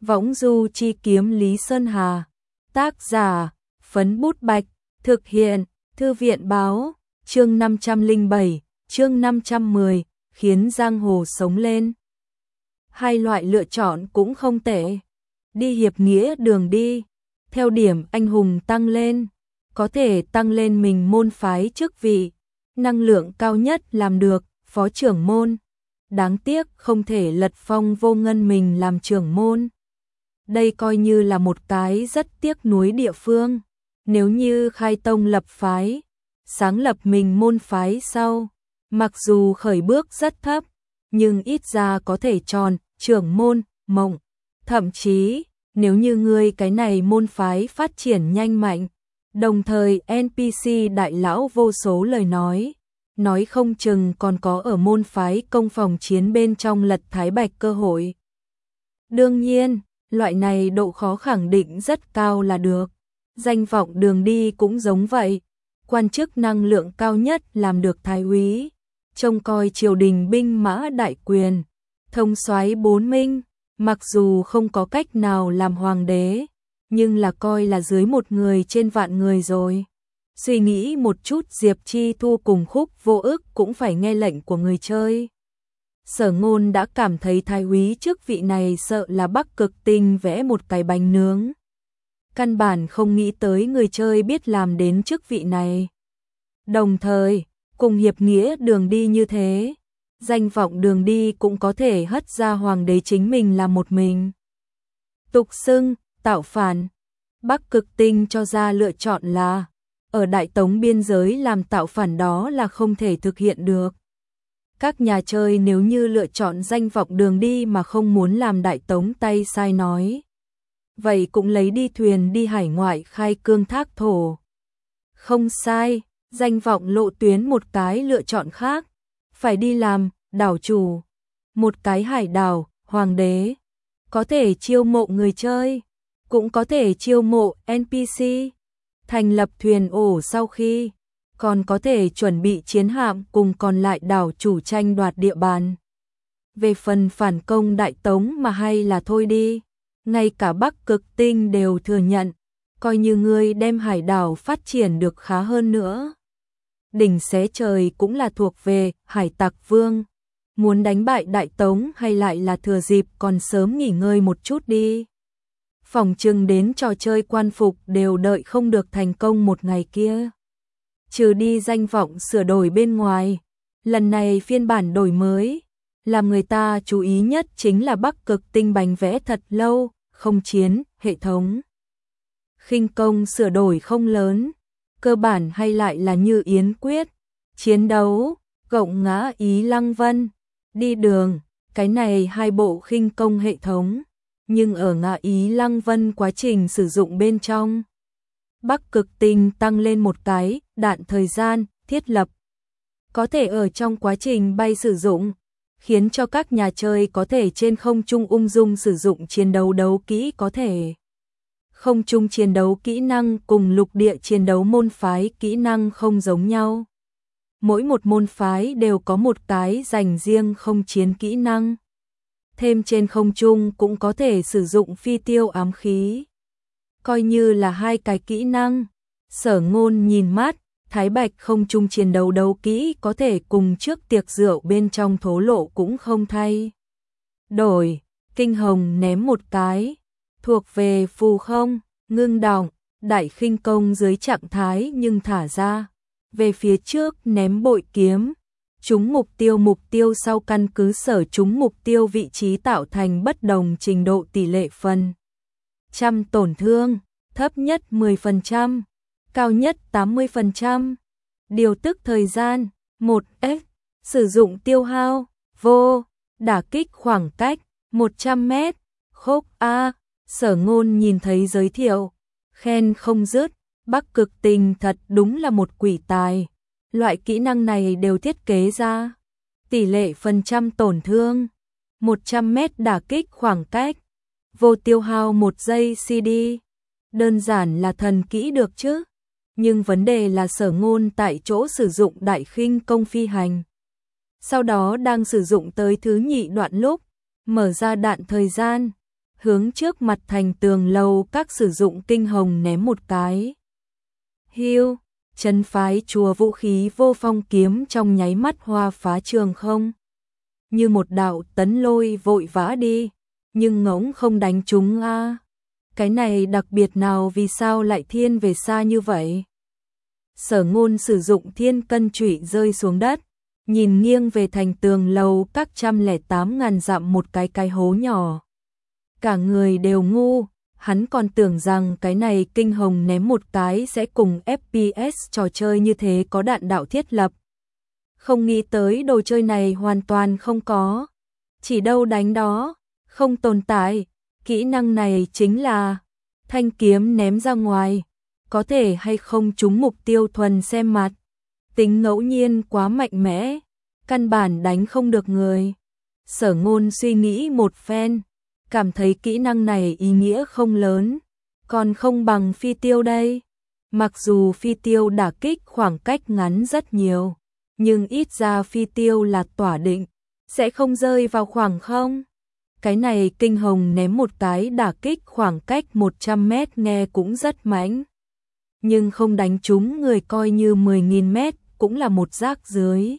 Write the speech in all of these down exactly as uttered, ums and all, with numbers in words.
Võng du chi kiếm Lý Sơn Hà. Tác giả, Phấn Bút Bạch. Thực hiện, Thư viện Báo. Chương năm trăm lẻ bảy, chương năm trăm mười, khiến giang hồ sống lên. Hai loại lựa chọn cũng không tệ. Đi hiệp nghĩa đường đi, theo điểm anh hùng tăng lên, có thể tăng lên mình môn phái chức vị, năng lượng cao nhất làm được phó trưởng môn. Đáng tiếc không thể lật phong vô ngân mình làm trưởng môn. Đây coi như là một cái rất tiếc nuối địa phương. Nếu như khai tông lập phái, sáng lập mình môn phái sau, mặc dù khởi bước rất thấp, nhưng ít ra có thể tròn trưởng môn mộng. Thậm chí, nếu như ngươi cái này môn phái phát triển nhanh mạnh, đồng thời en pê xê đại lão vô số lời nói, nói không chừng còn có ở môn phái công phòng chiến bên trong lật thái bạch cơ hội. Đương nhiên, loại này độ khó khẳng định rất cao là được. Danh vọng đường đi cũng giống vậy. Quan chức năng lượng cao nhất làm được thái úy, trông coi triều đình binh mã đại quyền, thông soái bốn minh, mặc dù không có cách nào làm hoàng đế, nhưng là coi là dưới một người trên vạn người rồi. Suy nghĩ một chút, Diệp Chi Thu cùng Khúc Vô Ức cũng phải nghe lệnh của người chơi. Sở Ngôn đã cảm thấy thái úy chức vị này sợ là Bắc Cực Tinh vẽ một cái bánh nướng. Căn bản không nghĩ tới người chơi biết làm đến chức vị này. Đồng thời, cùng hiệp nghĩa đường đi như thế, danh vọng đường đi cũng có thể hất ra hoàng đế chính mình là một mình. Tục xưng, tạo phản. Bắc Cực Tinh cho ra lựa chọn là, ở Đại Tống biên giới làm tạo phản đó là không thể thực hiện được. Các nhà chơi nếu như lựa chọn danh vọng đường đi mà không muốn làm Đại Tống tay sai nói, vậy cũng lấy đi thuyền đi hải ngoại khai cương thác thổ. Không sai, danh vọng lộ tuyến một cái lựa chọn khác, phải đi làm đảo chủ, một cái hải đảo, hoàng đế, có thể chiêu mộ người chơi, cũng có thể chiêu mộ en pê xê, thành lập thuyền ổ sau khi, còn có thể chuẩn bị chiến hạm cùng còn lại đảo chủ tranh đoạt địa bàn. Về phần phản công Đại Tống mà hay là thôi đi, ngay cả Bắc Cực Tinh đều thừa nhận, coi như ngươi đem hải đảo phát triển được khá hơn nữa. Đỉnh xé trời cũng là thuộc về hải tặc vương, muốn đánh bại Đại Tống hay lại là thừa dịp còn sớm nghỉ ngơi một chút đi. Phỏng chừng đến trò chơi quan phục đều đợi không được thành công một ngày kia. Trừ đi danh vọng sửa đổi bên ngoài, lần này phiên bản đổi mới, làm người ta chú ý nhất chính là Bắc Cực Tinh bánh vẽ thật lâu, không chiến, hệ thống. Khinh công sửa đổi không lớn, cơ bản hay lại là như yến quyết, chiến đấu, gộng ngã Ý Lăng Vân, đi đường, cái này hai bộ khinh công hệ thống, nhưng ở ngã Ý Lăng Vân quá trình sử dụng bên trong, Bắc Cực Tinh tăng lên một cái đạn thời gian thiết lập, có thể ở trong quá trình bay sử dụng, khiến cho các nhà chơi có thể trên không trung ung dung sử dụng chiến đấu đấu kỹ. Có thể không trung chiến đấu kỹ năng cùng lục địa chiến đấu môn phái kỹ năng không giống nhau. Mỗi một môn phái đều có một cái dành riêng không chiến kỹ năng. Thêm trên không trung cũng có thể sử dụng phi tiêu ám khí. Coi như là hai cái kỹ năng. Sở Ngôn nhìn mắt, thái bạch không trung chiến đấu đấu kỹ có thể cùng trước tiệc rượu bên trong thố lộ cũng không thay đổi. Kinh hồng ném một cái, thuộc về phù không, ngưng động, đại khinh công dưới trạng thái nhưng thả ra. Về phía trước ném bội kiếm, trúng mục tiêu mục tiêu sau căn cứ sở trúng mục tiêu vị trí tạo thành bất đồng trình độ tỷ lệ phần trăm tổn thương, thấp nhất mười phần trăm, cao nhất tám mươi phần trăm. Điều tức thời gian một s, sử dụng tiêu hao vô, đả kích khoảng cách một trăm mét. Khúc A, Sở Ngôn nhìn thấy giới thiệu, khen không dứt. Bắc Cực Tinh thật đúng là một quỷ tài. Loại kỹ năng này đều thiết kế ra. Tỷ lệ phần trăm tổn thương, một trăm mét đả kích khoảng cách, vô tiêu hao một giây xê đê. Đơn giản là thần kỹ được chứ. Nhưng vấn đề là Sở Ngôn tại chỗ sử dụng đại khinh công phi hành. Sau đó đang sử dụng tới thứ nhị đoạn lúc, mở ra đạn thời gian, hướng trước mặt thành tường lầu các sử dụng kinh hồng ném một cái. Hiu, chân phái chùa vũ khí vô phong kiếm trong nháy mắt hoa phá trường không. Như một đạo tấn lôi vội vã đi, nhưng ngỗng không đánh trúng a. Cái này đặc biệt nào, vì sao lại thiên về xa như vậy? Sở Ngôn sử dụng thiên cân chủy rơi xuống đất, nhìn nghiêng về thành tường lầu các trăm lẻ tám ngàn dặm một cái cái hố nhỏ. Cả người đều ngu, hắn còn tưởng rằng cái này kinh hồng ném một cái sẽ cùng ép pê ét trò chơi như thế có đạn đạo thiết lập. Không nghĩ tới đồ chơi này hoàn toàn không có, chỉ đâu đánh đó, không tồn tại. Kỹ năng này chính là thanh kiếm ném ra ngoài, có thể hay không trúng mục tiêu thuần xem mặt. Tính ngẫu nhiên quá mạnh mẽ, căn bản đánh không được người. Sở Ngôn suy nghĩ một phen, cảm thấy kỹ năng này ý nghĩa không lớn, còn không bằng phi tiêu đây. Mặc dù phi tiêu đả kích khoảng cách ngắn rất nhiều, nhưng ít ra phi tiêu là tỏa định, sẽ không rơi vào khoảng không. Cái này kinh hồng ném một cái đả kích khoảng cách một trăm mét nghe cũng rất mãnh, nhưng không đánh trúng người coi như mười nghìn mét cũng là một rác rưới.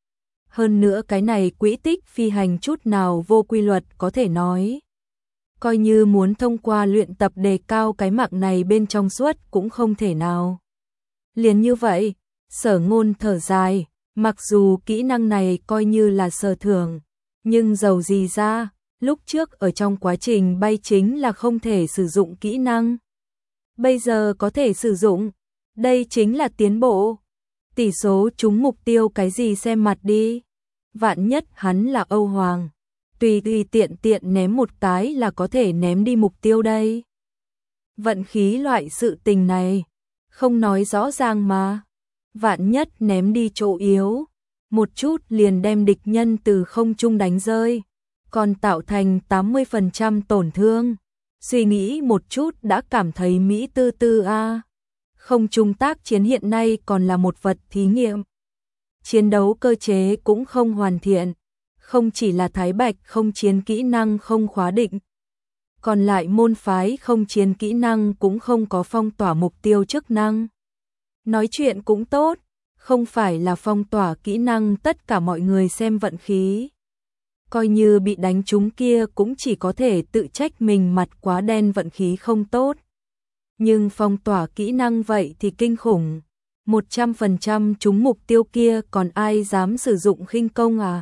Hơn nữa cái này quỹ tích phi hành chút nào vô quy luật, có thể nói coi như muốn thông qua luyện tập đề cao cái mạng này bên trong suốt cũng không thể nào. Liền như vậy, Sở Ngôn thở dài, mặc dù kỹ năng này coi như là sở thưởng, nhưng dầu gì ra, lúc trước ở trong quá trình bay chính là không thể sử dụng kỹ năng. Bây giờ có thể sử dụng, đây chính là tiến bộ. Tỷ số trúng mục tiêu cái gì xem mặt đi. Vạn nhất hắn là Âu Hoàng, tùy tùy tiện tiện ném một cái là có thể ném đi mục tiêu đây. Vận khí loại sự tình này, không nói rõ ràng mà. Vạn nhất ném đi chỗ yếu, một chút liền đem địch nhân từ không trung đánh rơi, còn tạo thành tám mươi phần trăm tổn thương. Suy nghĩ một chút đã cảm thấy mỹ tư tư a. Không trung tác chiến hiện nay còn là một vật thí nghiệm. Chiến đấu cơ chế cũng không hoàn thiện, không chỉ là Thái Bạch không chiến kỹ năng không khóa định, còn lại môn phái không chiến kỹ năng cũng không có phong tỏa mục tiêu chức năng. Nói chuyện cũng tốt, không phải là phong tỏa kỹ năng tất cả mọi người xem vận khí. Coi như bị đánh trúng kia cũng chỉ có thể tự trách mình mặt quá đen vận khí không tốt. Nhưng phong tỏa kỹ năng vậy thì kinh khủng, một trăm phần trăm trúng mục tiêu kia còn ai dám sử dụng khinh công à?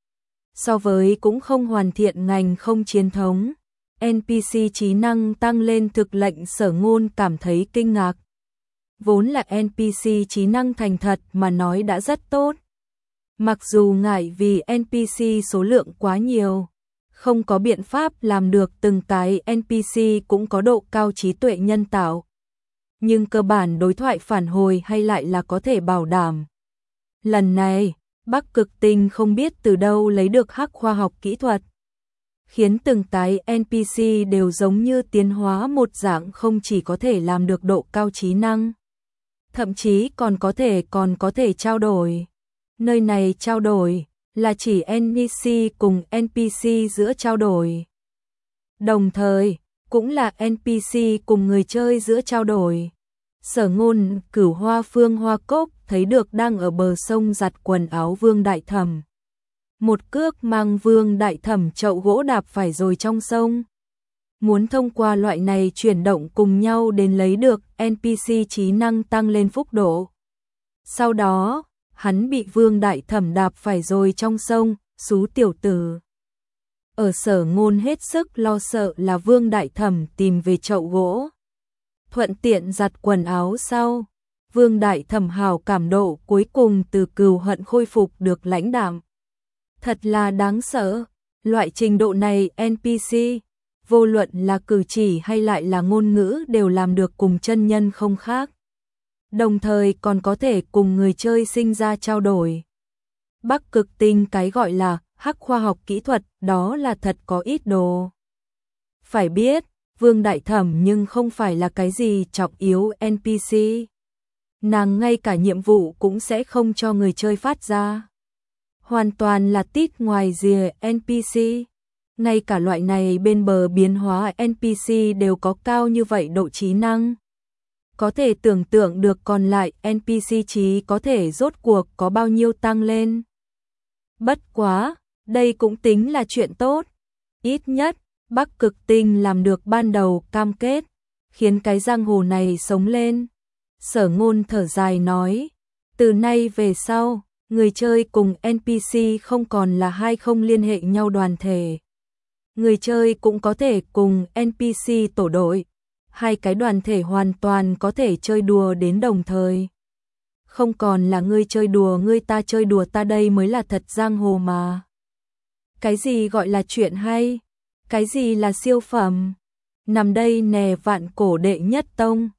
So với cũng không hoàn thiện ngành không chiến thống, en pê xê trí năng tăng lên thực lệnh Sở Ngôn cảm thấy kinh ngạc. Vốn là en pê xê trí năng thành thật mà nói đã rất tốt. Mặc dù ngại vì en pê xê số lượng quá nhiều, không có biện pháp làm được từng cái en pê xê cũng có độ cao trí tuệ nhân tạo. Nhưng cơ bản đối thoại phản hồi hay lại là có thể bảo đảm. Lần này, Bắc Cực Tinh không biết từ đâu lấy được hack khoa học kỹ thuật, khiến từng cái en pê xê đều giống như tiến hóa một dạng, không chỉ có thể làm được độ cao trí năng, thậm chí còn có thể còn có thể trao đổi. Nơi này trao đổi là chỉ en pê xê cùng en pê xê giữa trao đổi. Đồng thời, cũng là en pê xê cùng người chơi giữa trao đổi. Sở Ngôn, Cửu Hoa Phương Hoa Cốc thấy được đang ở bờ sông giặt quần áo Vương Đại Thẩm. Một cước mang Vương Đại Thẩm chậu gỗ đạp phải rồi trong sông. Muốn thông qua loại này chuyển động cùng nhau đến lấy được en pê xê trí năng tăng lên phúc độ. Sau đó, hắn bị Vương Đại Thẩm đạp phải rồi trong sông, xú tiểu tử. Ở Sở Ngôn hết sức lo sợ là Vương Đại Thẩm tìm về chậu gỗ, thuận tiện giặt quần áo sau. Vương Đại Thẩm hào cảm độ cuối cùng từ cừu hận khôi phục được lãnh đạm. Thật là đáng sợ, loại trình độ này en pê xê, vô luận là cử chỉ hay lại là ngôn ngữ đều làm được cùng chân nhân không khác. Đồng thời còn có thể cùng người chơi sinh ra trao đổi. Bắc Cực Tinh cái gọi là hack khoa học kỹ thuật đó là thật có ít đồ. Phải biết, Vương Đại Thẩm nhưng không phải là cái gì trọng yếu en pê xê. Nàng ngay cả nhiệm vụ cũng sẽ không cho người chơi phát ra. Hoàn toàn là tít ngoài rìa en pê xê. Ngay cả loại này bên bờ biến hóa en pê xê đều có cao như vậy độ trí năng. Có thể tưởng tượng được còn lại en pê xê trí có thể rốt cuộc có bao nhiêu tăng lên. Bất quá, đây cũng tính là chuyện tốt. Ít nhất, Bắc Cực Tinh làm được ban đầu cam kết, khiến cái giang hồ này sống lên. Sở Ngôn thở dài nói, từ nay về sau, người chơi cùng en pê xê không còn là hai không liên hệ nhau đoàn thể. Người chơi cũng có thể cùng en pê xê tổ đội, hai cái đoàn thể hoàn toàn có thể chơi đùa đến đồng thời. Không còn là ngươi chơi đùa ngươi ta chơi đùa ta, đây mới là thật giang hồ mà. Cái gì gọi là chuyện hay? Cái gì là siêu phẩm? Nằm đây nè, vạn cổ đệ nhất tông,